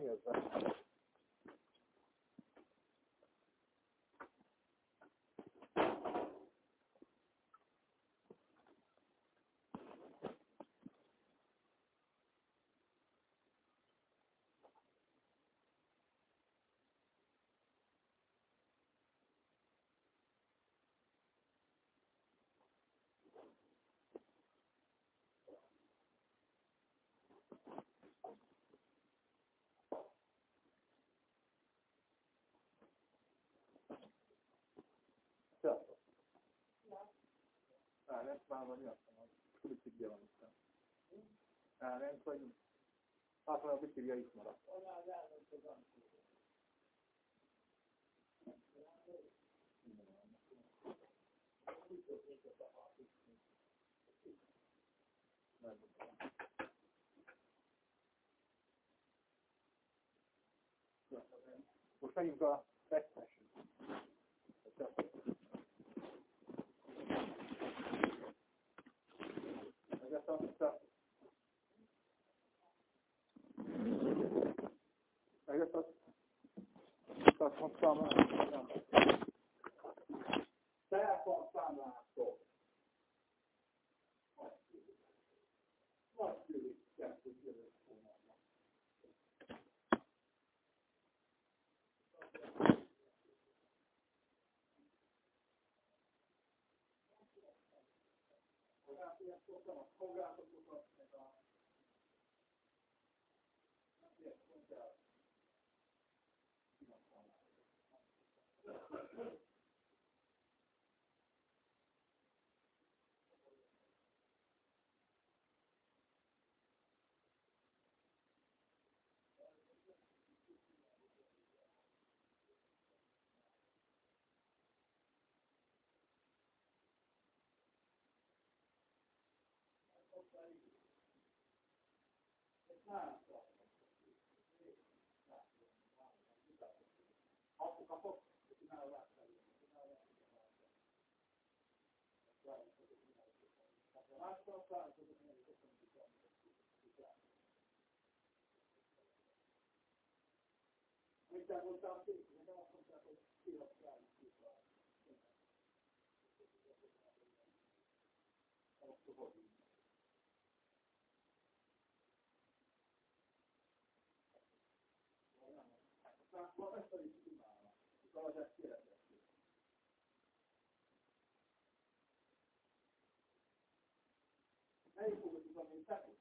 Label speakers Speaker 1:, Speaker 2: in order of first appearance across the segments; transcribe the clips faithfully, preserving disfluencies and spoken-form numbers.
Speaker 1: befejezve. Sziasztok! Elrend már vagy jöttem, a biciklia van itt. Elrend vagy? Hát van a biciklia itt maradt. Most megyünk a vesztes. Ez a ez a tartottam telefonszámlától. Nagy tűnik, hogy jövök volna. Mit voltam ki? Nekem azt mondták, hogy kirakjál ki. Ma ezt is imádom. Utána ezt kérdezték. Melyik fogod tudni, mint te?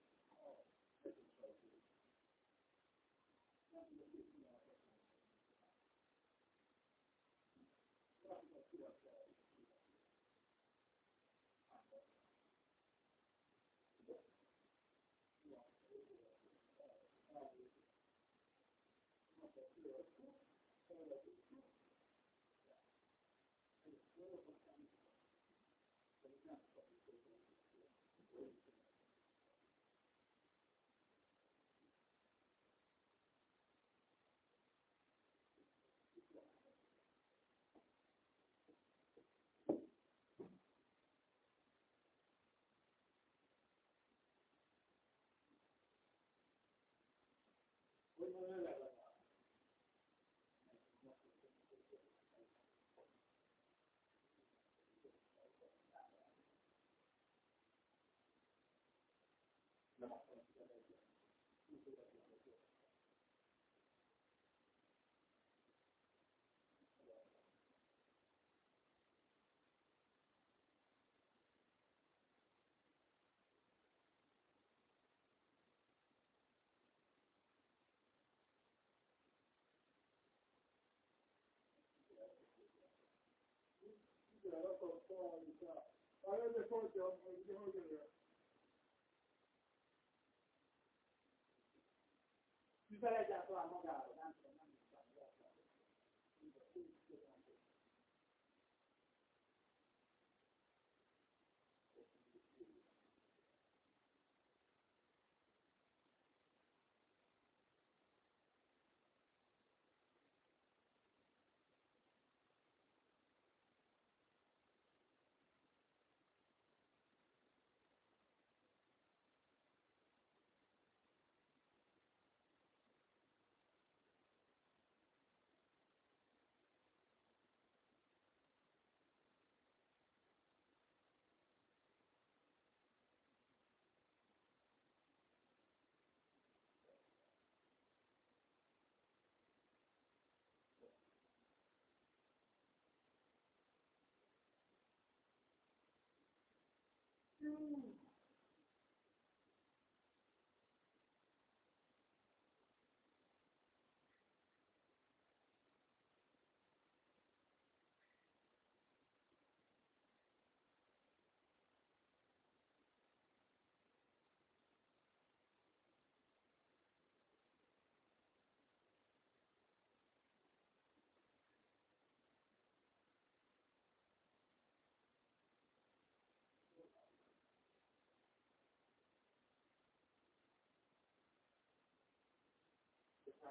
Speaker 1: Mivel egyáltalán magára, nem tudom, nem hiszem, hogy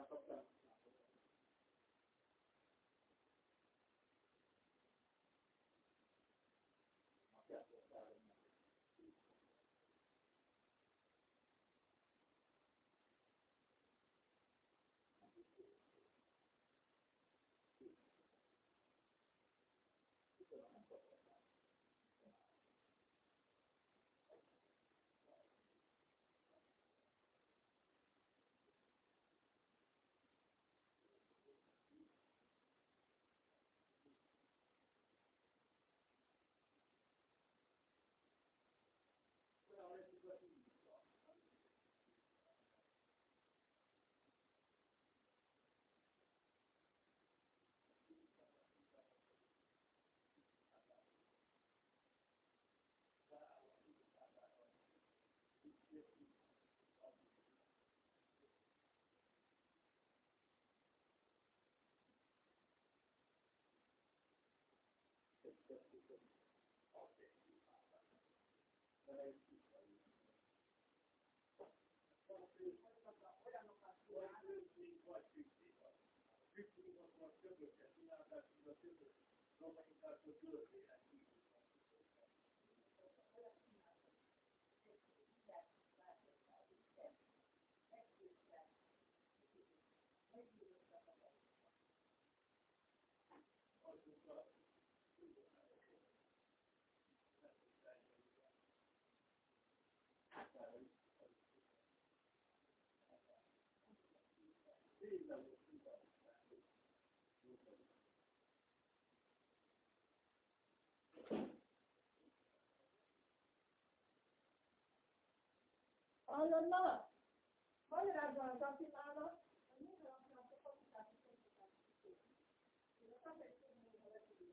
Speaker 2: Hallonna? Magyarázza az Attilának, hogy minden alkalmat a kapitát is megkapják. Én a kapitát is megkapják.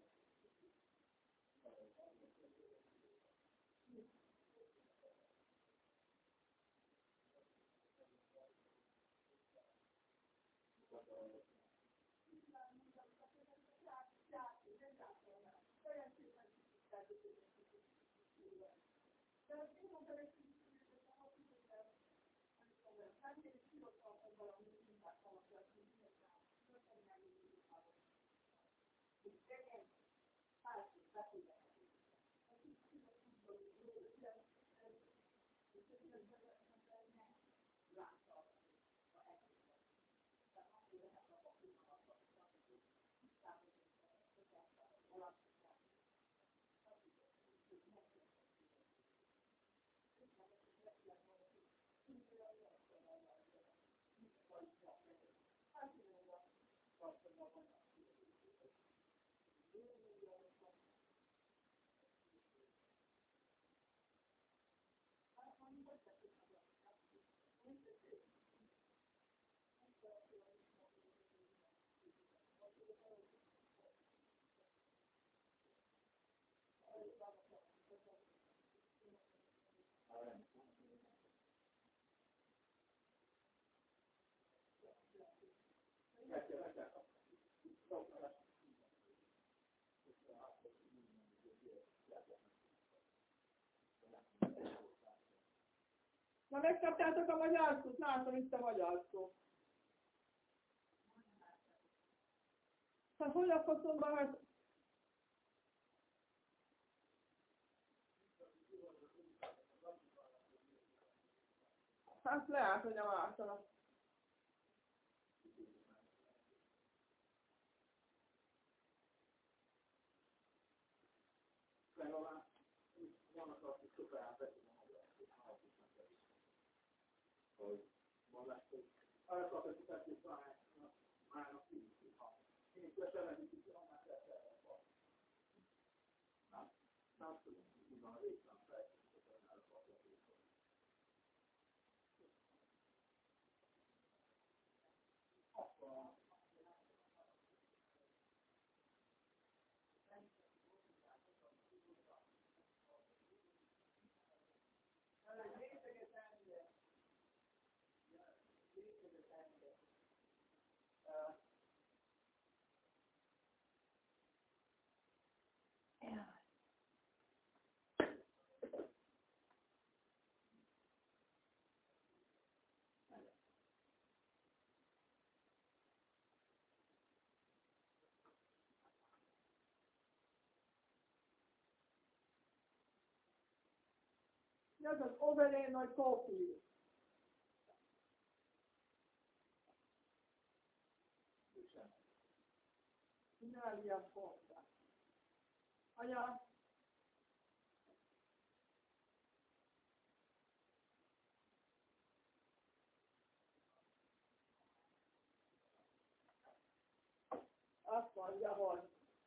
Speaker 2: Na megkaptátok a magyar szót? Látom itt a magyar szó. Hát hogy a faszomban, hát... Hát lehet, hogy a másolat.
Speaker 1: Legalább vannak, akik sokkal átvették a magyar hogy mondások. Arra kapott, hogy tették már a fiúk, ha én leseleni kicsit, annál leselni van. Nem, nem tudom, hogy van a részben fejteni, hogy annál a kapcsolatban. Akkor
Speaker 2: Ez az overén nagy kópi. Nem ilyen fontos. Anya? Azt mondja, hogy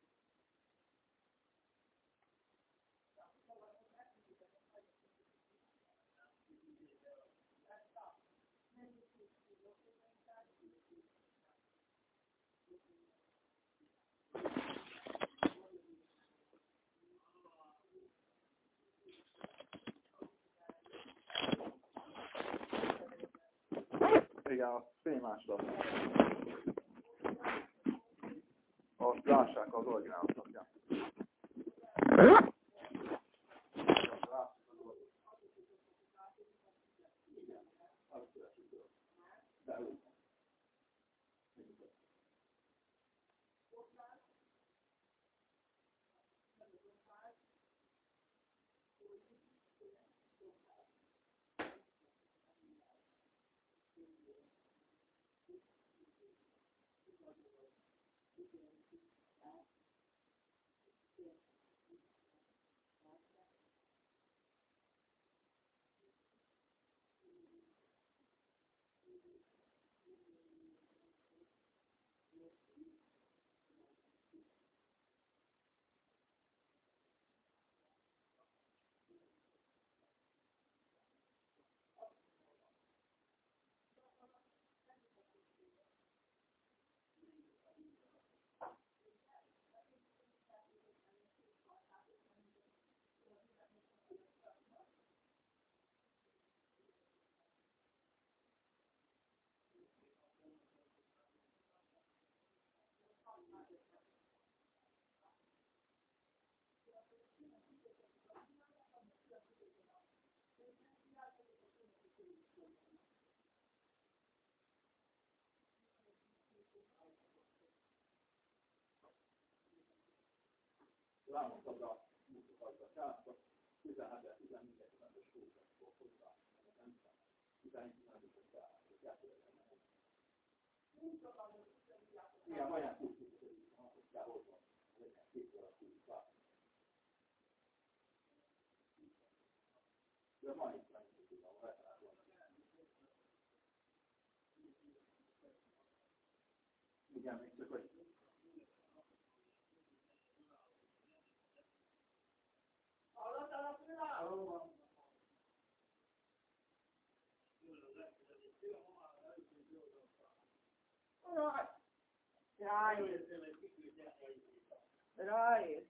Speaker 3: igen, a fénymásolat. Azt lássák az originálos napján.
Speaker 1: Rámoszabra mutatva, tehát tizenhetes tizennégyes skózatból hozzá, tizennégyes igen, vajon kultúrú, hogy kell hozzá, hogy két óra kultúrú. De van itt meg, hogy tudom, a veteránban. Igen, még csak hogy
Speaker 2: hallottál a pillanat? Ráér. Ráér.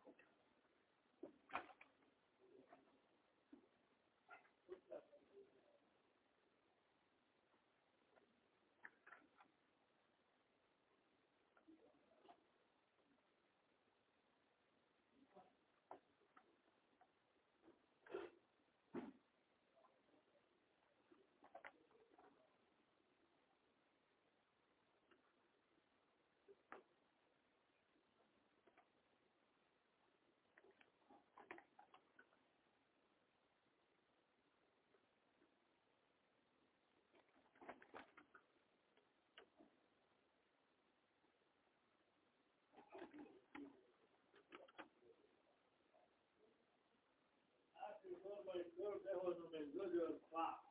Speaker 1: behozom egy gödör fát.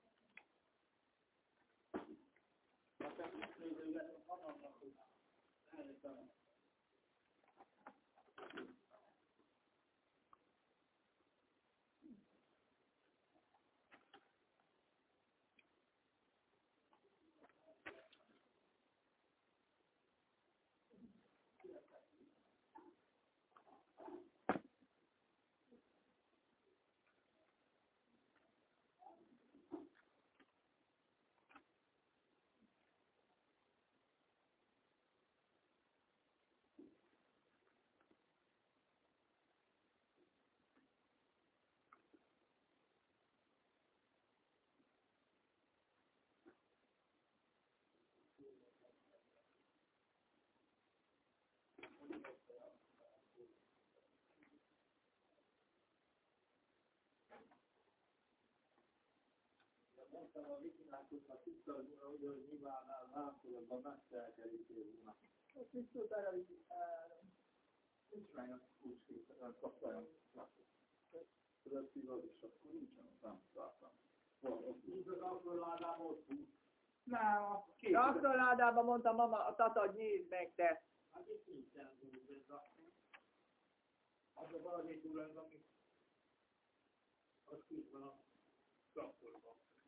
Speaker 1: Aztán ütközőleg hatalmas, hogy elnézem. Mondtam a vikinákoknak, tudtad, hogy nyilván lámszorokban megszerkerítézőnek.
Speaker 2: Most mit tud arra viszik?
Speaker 3: Nincs meg a kulcskét, kapcsoljon. Tudod, szívod, és akkor nincsen, nem találtam.
Speaker 1: Nincs az akkorládában ott húz.
Speaker 3: Nem, a két.
Speaker 2: Traktorládában mondta mama, a tata, hogy nyisd meg te.
Speaker 1: Hát itt nincsen húz, ez a... Az a valami túlán, ami... Az kint van a traktorban.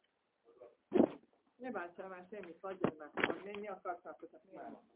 Speaker 2: Ne bántsál már semmit, hagyjad meg. Ha menni akarsz, akkor csak miért van?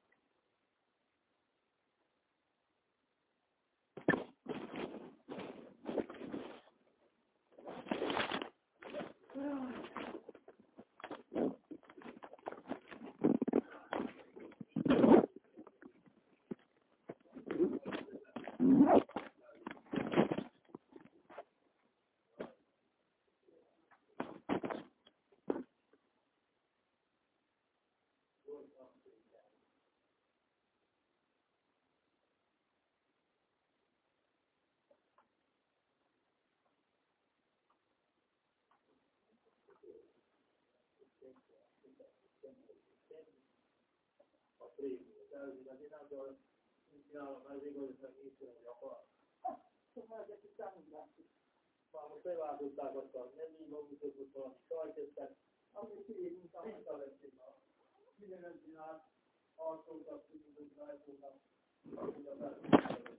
Speaker 1: A prémium, de az én nem tudom, mit csinálom, ez igaz, hogy nincs, hogy akar.
Speaker 2: Szóval ezek itt nem látszik.
Speaker 1: Már most beváltották azt a nem így magukot, valami sajtjöttek,
Speaker 2: Amit így, mint a
Speaker 1: visszavették a mindenen csinált, arcoltak, tudjuk, rajtoltak, hogy a felszínűleg.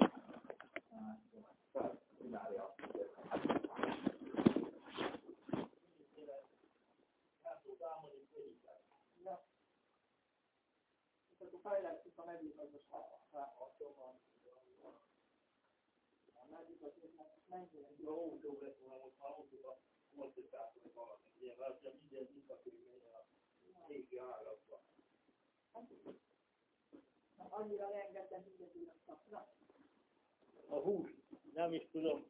Speaker 3: Csinálja.
Speaker 1: Nem tud számolni, félített.
Speaker 2: Ja. És akkor fejlesztjük a mezőgazdaságot.
Speaker 1: Hatalmas.
Speaker 2: A mezőgazdaságnak mennyire
Speaker 1: A autók lesz volna, most már autókat mozdítják, hogy valami. Ilyen, mert ugye minden visszakörülményen a régi árakban.
Speaker 2: annyira rengeteg mindegyűlök kapnak.
Speaker 1: A hús, nem is tudom.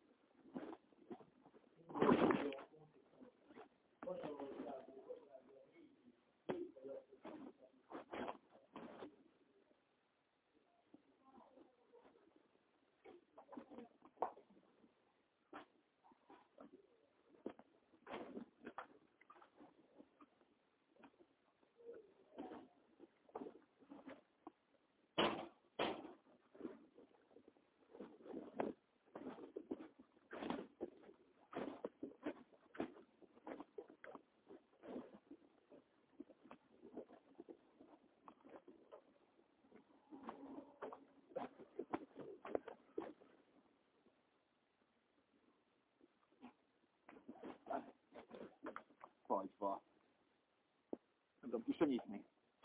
Speaker 3: Fagyva. Nem tudom, ki se nyitni.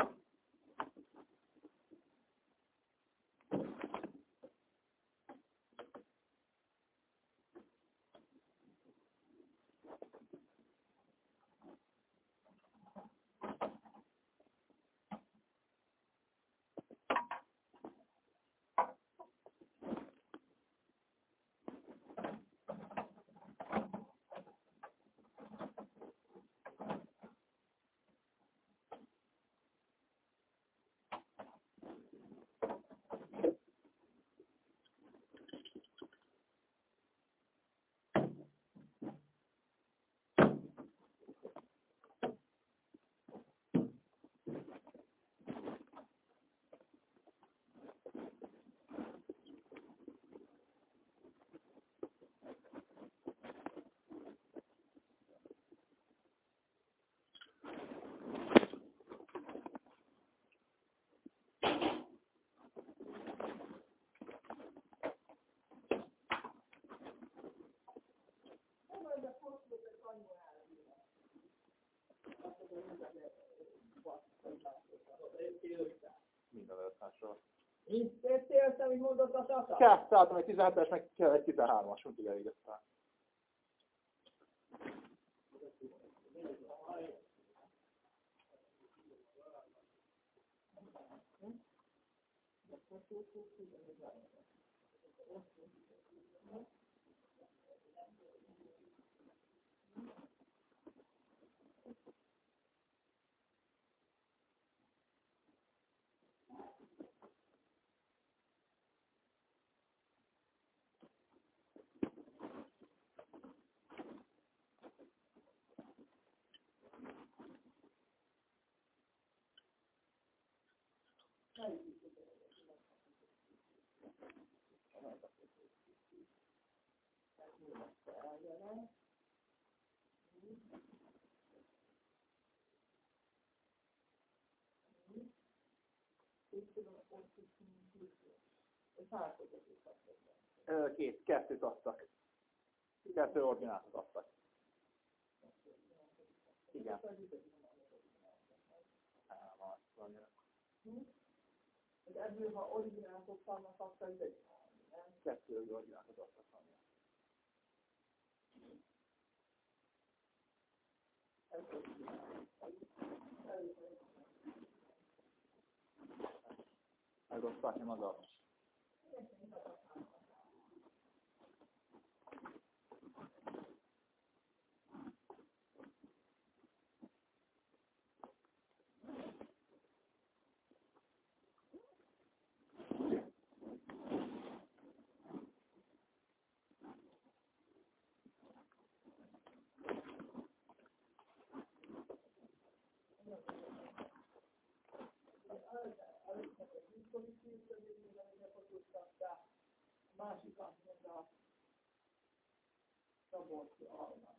Speaker 3: Minden előttásról.
Speaker 2: Mit tettél, amit mondott a tata?
Speaker 3: Kettőálltam egy tizenhetes, meg kell egy tizenhármas, úgy elég aztán. Két, kettőt adtak. Kettő ordinátot adtak. Igen.
Speaker 2: Ebből, ha originátot vannak, akkor ez egy
Speaker 3: Kettő ordinátot adtak. Megosztják nem az az.
Speaker 2: másik azt mondta, Szabolcsi Almás.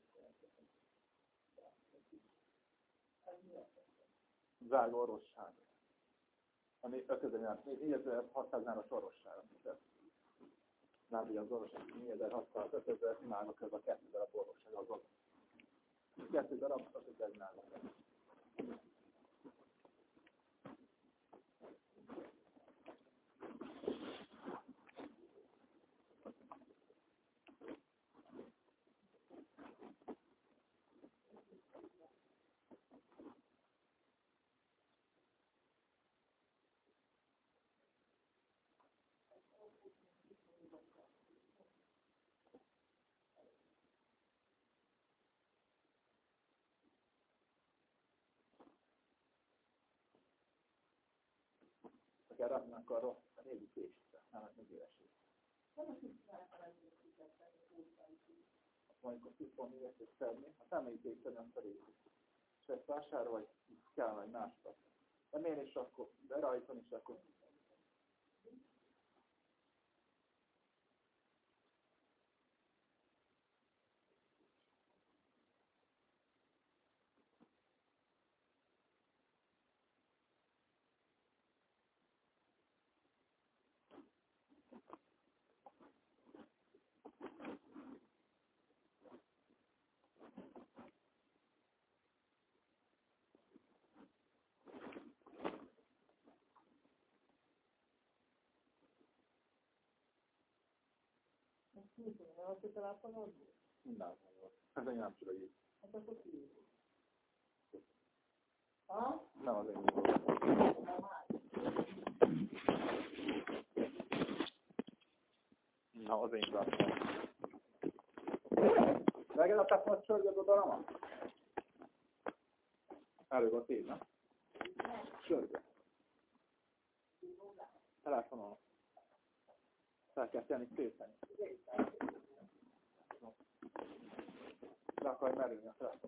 Speaker 2: Ez mi az?
Speaker 3: Drága orvosság. Ami ötezer-hatszáznál orvosság. Nem ugye az orvosság négyezer-hatszáz, ötezer nálunk ez a kettő darab orvosság az ott. Kettő darab, ötezer nálunk. Akár raknak arra a négy késtre, nem az négy évesét. Mondjuk a tisztban éveset szedni, ha nem így készen, nem pedig. És ezt vásárolj, kell majd másra. De miért is akkor, de rajton is akkor.
Speaker 2: Mit mondja, azt a telefonod?
Speaker 3: Nem, ez én nem tudom így.
Speaker 2: Hát akkor ki? Ha?
Speaker 3: Nem az én volt. Na, az én volt. Legalább tehát most sörgöd oda, nem? Elő volt így, nem? Sörgöd. Telefonon. Fel kell tenni szépen. Le akarj merülni a telefon.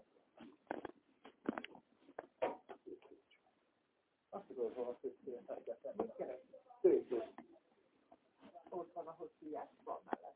Speaker 3: Azt tudod, hogy azt szépen fel kell tenni.
Speaker 2: Mit keresni?
Speaker 3: Szépen.
Speaker 2: Ott van, ahogy fiás van mellett.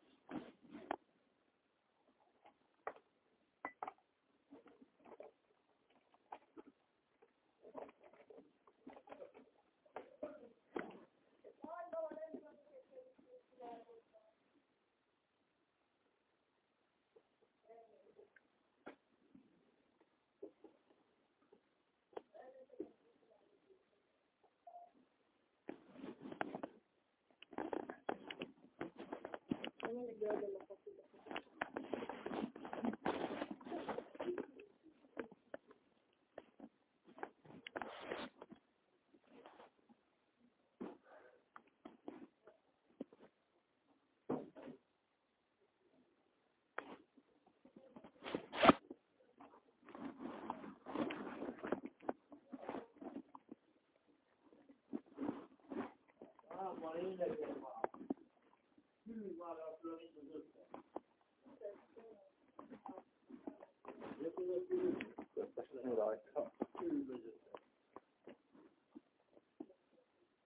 Speaker 2: Mindig gördöm a faszítat. Ah, ma lényegben van. Hű, már akkor nincs az össze.
Speaker 3: Összesen rajta.
Speaker 2: Hű, vezető.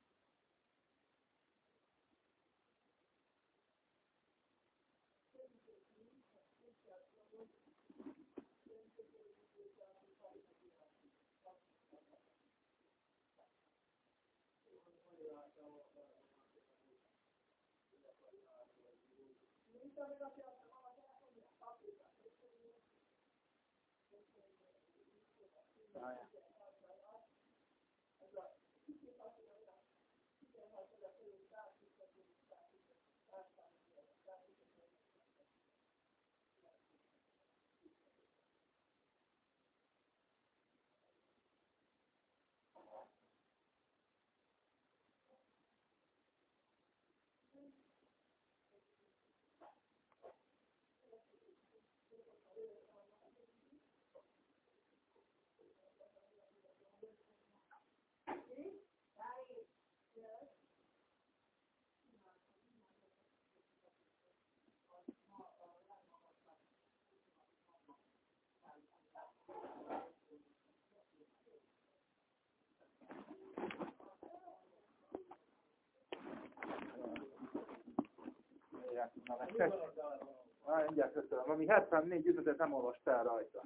Speaker 3: Na, nektek? Na, mindjárt köszönöm. Ami hetvennégy üzletet nem olvastál rajta.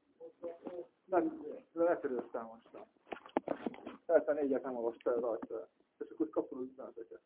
Speaker 3: Letörőztem mostan. hetvennégyet nem olvastál rajta. És akkor kapod az üzeneteket.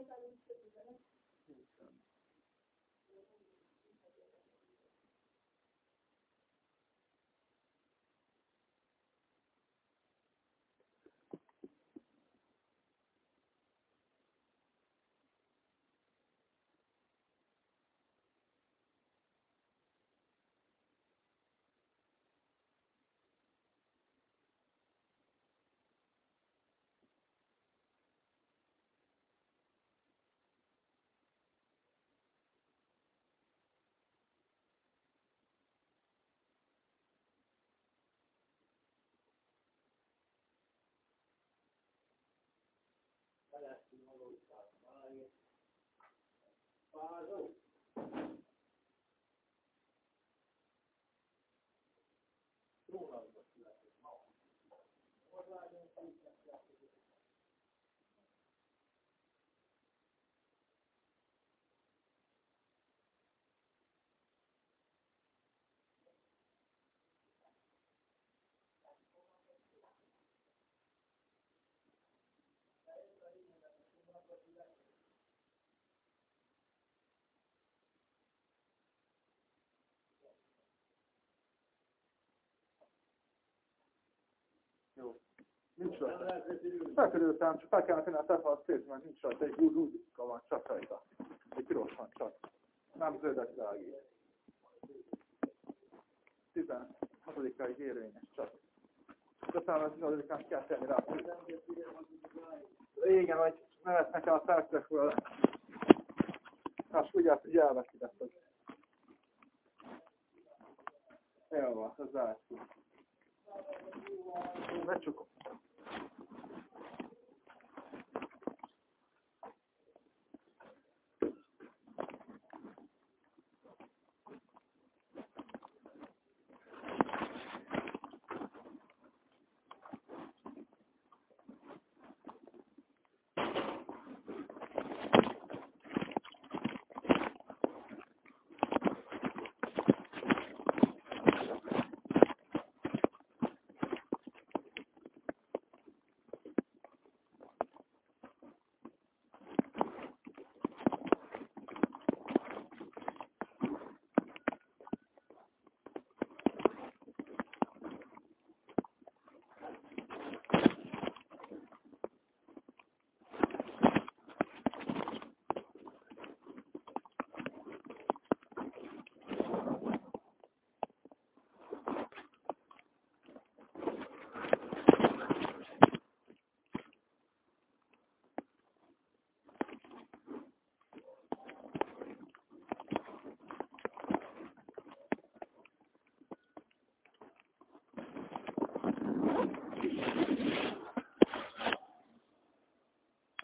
Speaker 3: Jó. Nincs rajta. Felkerültem, csak fel kellene tenni a tefalat szét, mert nincs rajta. Egy rúdika van csak rajta. Egy piros van csak. Nem zöldet világít. tizenhatodikáig érvényes csak. Köszönöm, hogy tizenhatodikán kell tenni rá. Igen, vagy ne lesz nekem a felkrekről. Hát vigyázz, hogy elveszik ezt az. Jó van, ez zárt. Becsukom.